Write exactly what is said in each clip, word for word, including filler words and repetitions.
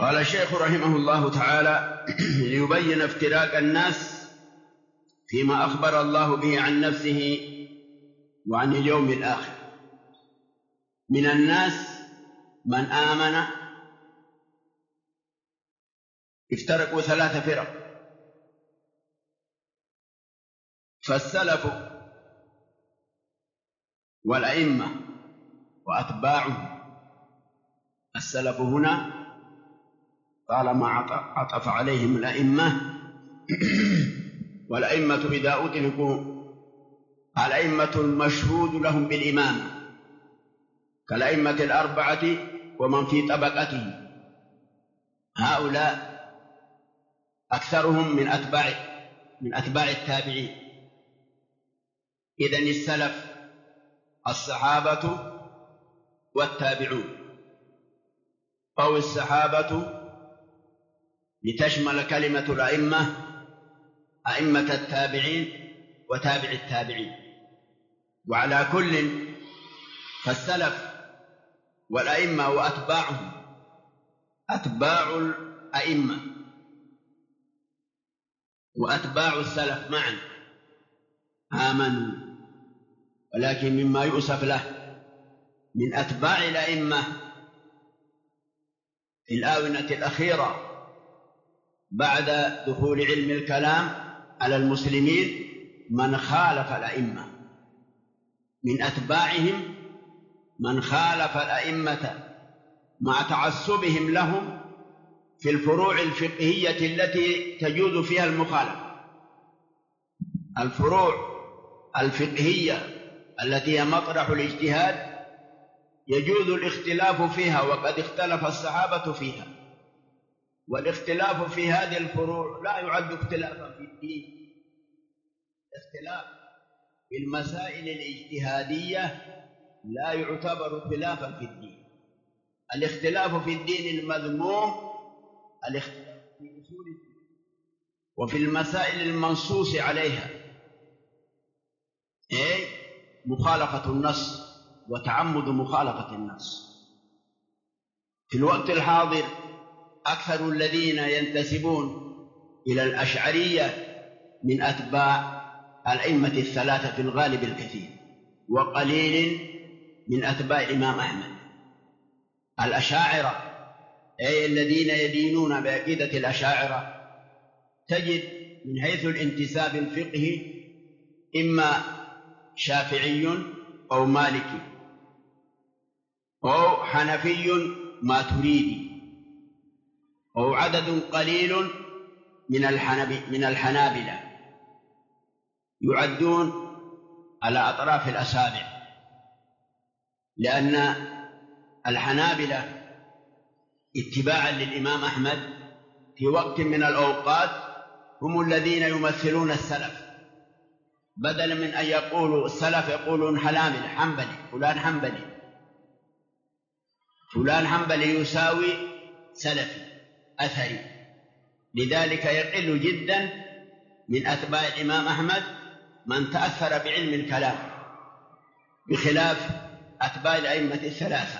قال الشيخ رحمه الله تعالى: ليبين افتراق الناس فيما أخبر الله به عن نفسه وعن اليوم الآخر. من الناس من آمن، افترقوا ثلاث فرق: فالسلف والأئمة وأتباعهم. السلف هنا طالما عطف عليهم الأئمة، والأئمة إذا أطلقوا الأئمة المشهود لهم بالإمامة كالأئمة الأربعة ومن في طبقتهم، هؤلاء أكثرهم من أتباع من أتباع التابعين. إذن السلف الصحابة والتابعون، أو الصحابة لتشمل كلمة الأئمة أئمة التابعين وتابع التابعين. وعلى كل فالسلف والأئمة وأتباعهم أتباع الأئمة وأتباع السلف معا آمنوا، ولكن مما يؤسف له من أتباع الأئمة في الآونة الأخيرة بعد دخول علم الكلام على المسلمين من خالف الأئمة، من أتباعهم من خالف الأئمة مع تعصبهم لهم في الفروع الفقهية التي تجوز فيها المخالفة. الفروع الفقهية التي هي مطرح الاجتهاد يجوز الاختلاف فيها، وقد اختلف الصحابة فيها، والاختلاف في هذه الفروع لا يعد اختلافا في الدين. اختلاف في المسائل الاجتهادية لا يعتبر خلافا في الدين. الاختلاف في الدين المذموم الاختلاف في أصول الدين وفي المسائل المنصوص عليها، أي مخالفة النص وتعمد مخالفة النص. في الوقت الحاضر أكثر الذين ينتسبون إلى الأشعرية من أتباع الأئمة الثلاثة في الغالب الكثير، وقليل من أتباع الإمام أحمد. الأشاعرة أي الذين يدينون بعقيدة الأشاعرة تجد من حيث الانتساب الفقهي إما شافعي أو مالكي أو حنفي ماتريدي، أو عدد قليل من من الحنابلة يعدون على أطراف الأصابع، لأن الحنابلة اتباعا للإمام أحمد في وقت من الأوقات هم الذين يمثلون السلف، بدلا من أن يقولوا السلف يقولون حنابلة حنبلي، فلان حنبلي، فلان حنبلي يساوي سلفي أثري. لذلك يقل جدا من أتباع الإمام أحمد من تأثر بعلم الكلام، بخلاف أتباع الأئمة الثلاثة.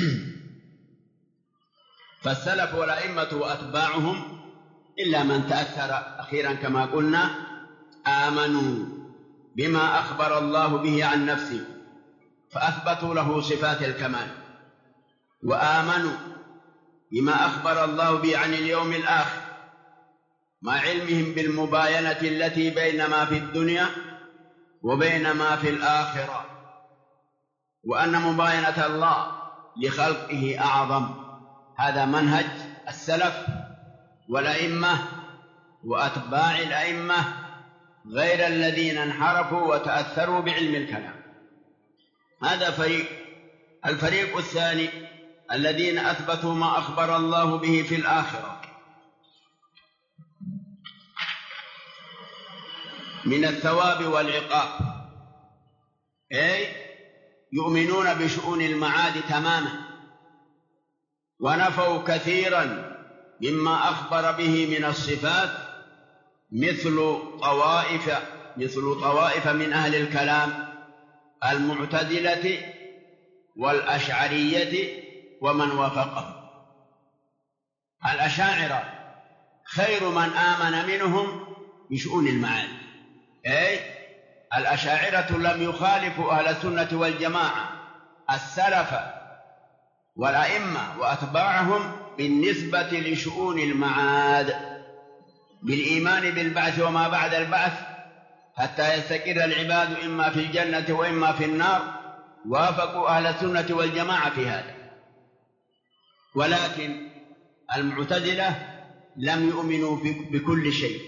فالسلف والأئمة وأتباعهم إلا من تأثر أخيرا كما قلنا آمنوا بما أخبر الله به عن نفسه فأثبتوا له صفات الكمال، وآمنوا بما أخبر الله به عن اليوم الآخر مع علمهم بالمباينة التي بين ما في الدنيا وبين ما في الآخرة، وأن مباينة الله لخلقه أعظم. هذا منهج السلف والأئمة وأتباع الأئمة، غير الذين انحرفوا وتأثروا بعلم الكلام. هذا فريق. الفريق الثاني الذين أثبتوا ما أخبر الله به في الآخرة من الثواب والعقاب، أي يؤمنون بشؤون المعاد تماما، ونفوا كثيرا مما أخبر به من الصفات، مثل طوائف مثل طوائف من أهل الكلام المعتزلة والأشعرية ومن وافقهم. الأشاعرة خير من آمن منهم بشؤون المعاد، أي الأشاعرة لم يخالفوا أهل السنة والجماعة السلف والأئمة وأتباعهم بالنسبة لشؤون المعاد بالإيمان بالبعث وما بعد البعث حتى يستقر العباد إما في الجنة وإما في النار، وافقوا أهل السنة والجماعة في هذا. ولكن المعتزلة لم يؤمنوا بكل شيء،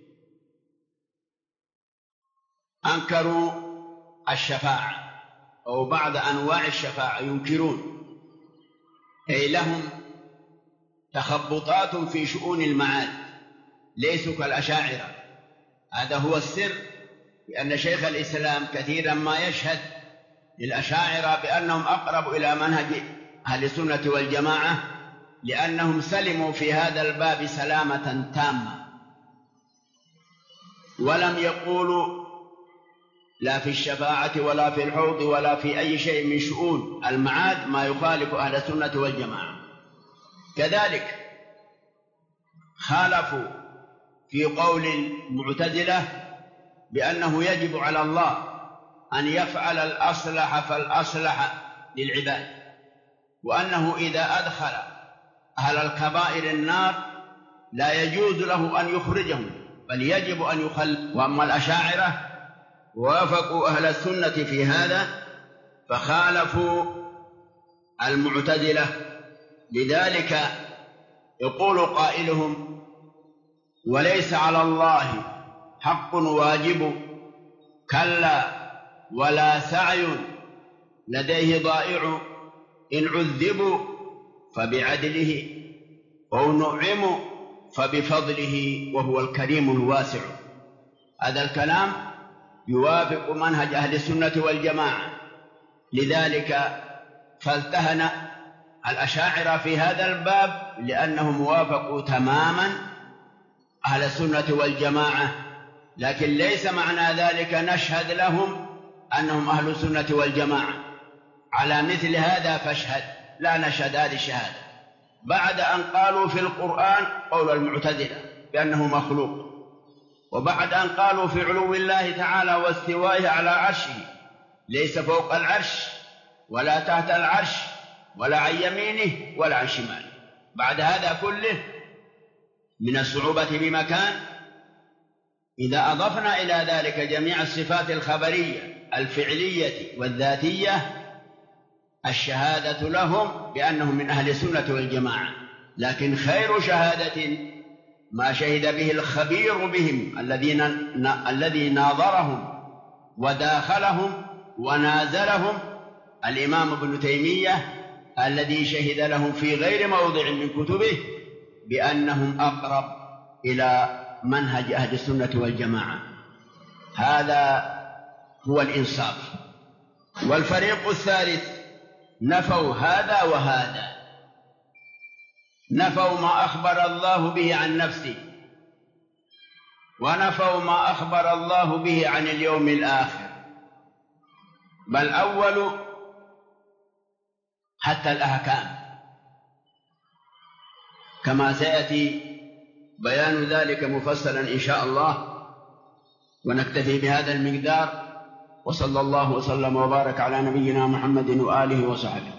أنكروا الشفاعة أو بعض أنواع الشفاعة ينكرون، أي لهم تخبطات في شؤون المعاد، ليسوا كالأشاعرة. هذا هو السر، لأن شيخ الإسلام كثيرا ما يشهد للأشاعرة بأنهم أقرب إلى منهج أهل السنة والجماعة، لأنهم سلموا في هذا الباب سلامة تامة، ولم يقولوا لا في الشفاعة ولا في الحوض ولا في أي شيء من شؤون المعاد ما يخالف أهل السنة والجماعة. كذلك خالفوا في قول المعتزلة بأنه يجب على الله أن يفعل الأصلح فالأصلح للعباد، وأنه إذا أدخل أهل الكبائر النار لا يجوز له أن يخرجهم بل يجب أن يخل. وأما الأشاعرة وافقوا أهل السنة في هذا فخالفوا المعتزلة. لذلك يقول قائلهم: وليس على الله حق واجب، كلا ولا سعي لديه ضائع، إن عذبوا فبعدله أو نعموا فبفضله وهو الكريم الواسع. هذا الكلام يوافق منهج أهل السنة والجماعة، لذلك فالتهن الأشاعرة في هذا الباب لأنهم وافقوا تماما أهل السنة والجماعة، لكن ليس معنى ذلك نشهد لهم أنهم أهل السنة والجماعة. على مثل هذا فاشهد، لا نشهد هذه الشهادة بعد أن قالوا في القرآن قول المعتزلة بأنه مخلوق، وبعد أن قالوا في علو الله تعالى واستوائه على عرشه ليس فوق العرش ولا تحت العرش ولا عن يمينه ولا عن شماله. بعد هذا كله من الصعوبة بمكان إذا أضفنا إلى ذلك جميع الصفات الخبرية الفعلية والذاتية الشهادة لهم بأنهم من أهل السنة والجماعة. لكن خير شهادة ما شهد به الخبير بهم الذين الذي ناظرهم وداخلهم ونازلهم الإمام ابن تيمية، الذي شهد لهم في غير موضع من كتبه بأنهم أقرب إلى منهج أهل السنة والجماعة. هذا هو الإنصاف. والفريق الثالث نفوا هذا وهذا، نفوا ما أخبر الله به عن نفسه، ونفوا ما أخبر الله به عن اليوم الآخر، بل أولوا حتى الأحكام كما سيأتي بيان ذلك مفصلا إن شاء الله. ونكتفي بهذا المقدار، وصلى الله وسلم وبارك على نبينا محمد وآله وصحبه.